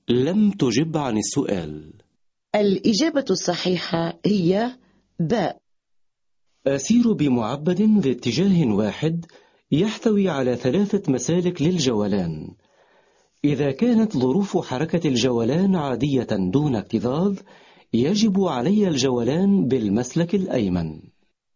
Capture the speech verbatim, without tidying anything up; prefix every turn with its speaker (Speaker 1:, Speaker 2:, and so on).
Speaker 1: لم تجب عن السؤال.
Speaker 2: الإجابة الصحيحة هي باء.
Speaker 1: أسير بمعبد ذي اتجاه واحد يحتوي على ثلاثة مسالك للجولان. إذا كانت ظروف حركة الجولان عادية دون اكتظاظ، يجب علي الجولان بالمسلك الأيمن.